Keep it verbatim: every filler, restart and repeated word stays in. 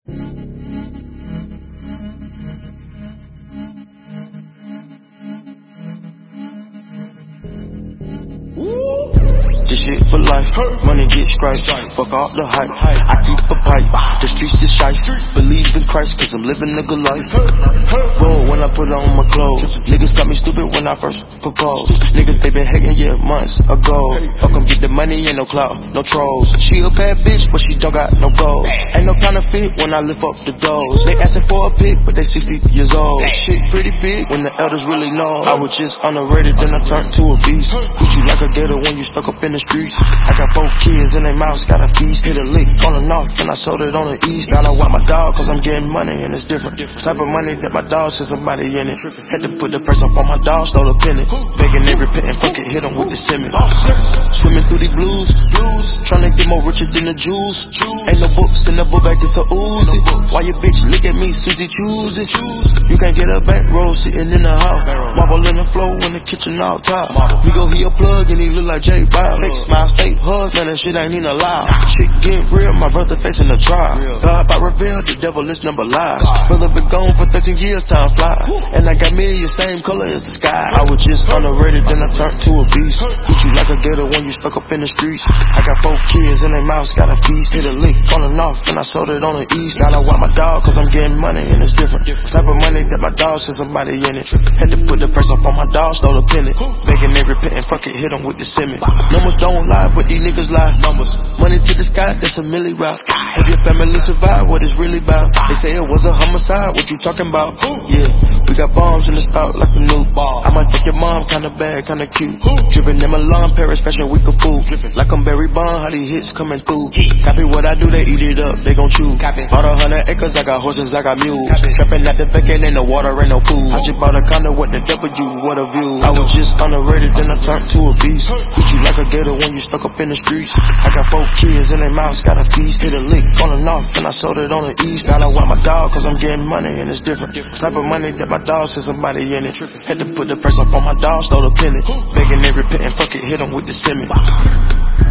This shit for life, money get scratched, fuck all the hype, I keep a pipe, the streets is shice, believe in Christ cause I'm living a good life. Roll when I put on my clothes, niggas got me stupid when I first proposed, niggas they been hating yeah months ago, fuck 'em get the money ain't no clout, no trolls, she a bad bitch but she don't got no goals, ain't no counterfeit when I lift up the doors, they asking for a pic but they sixty years old, shit pretty big when the elders really know, I was just underrated then I turned to a beast, hit you like a gator when you stuck up in the streets, I got four kids and they mouths got a feast, hit a lick on the north and I sold it on the east, now I want my dog cause I'm getting money and it's different, type of money that my dog says somebody in it, had to put the price up on my dog, stole a penny, begging they repenting, fuck it, hit 'em with the semi, swimming through these blues, trying to get more richer than the Jews, ain't no books in the book bag, it's a Uzi, why your bitch look at me, Susie choose it, you can't get a bankroll sitting in the house, marble in the floor in the kitchen all top, we go he a plug and he look like J Bob, fake smile, fake hug, man that shit ain't even allowed, shit get real, my brother facing the trial, God by reveal, the devil is number lies, brother been gone for thirteen years, time flies, and I got millions, same color as the sky, I was just underrated, then I turned to a beast, hit you like a gator when you stuck up in the streets, I got four kids and they mouths got a feast, hit a lick on the north and I sold it on the east, now I want my dog cause I'm getting money and it's different, type of money that my dog says somebody in it, had to put the price up on my dog, stole a penny, begging they repenting, fuck it, hit 'em with the semi, numbers don't lie but these niggas lie, numbers, money to the sky, that's a milli route, have your family survive what it's really about, they say it was a homicide, what you talking about, yeah, we got bombs in the stock like a new ball, I might fuck your mom, kinda bad, kinda cute, drippin' in Milan, Paris fashion week of food, like I'm Barry Bond, how these hits coming through, copy what I do, they eat it up, they gon' chew, bought a hundred acres, I got horses, I got mules, trapping at the vacant, ain't no water, ain't no food, I just bought a condo with the W, what a view, I was just underrated, then I turned to a beast, hit you like a gator when you stuck up in the streets, I got four kids and they mouths got a feast, hit a lick on the north and I sold it on the east, now I want my dog cause I'm getting money and it's different, type of money that my dog says somebody in it, had to put the price up on my dog, stole a penny, begging they repenting, fuck it, hit 'em with the semi.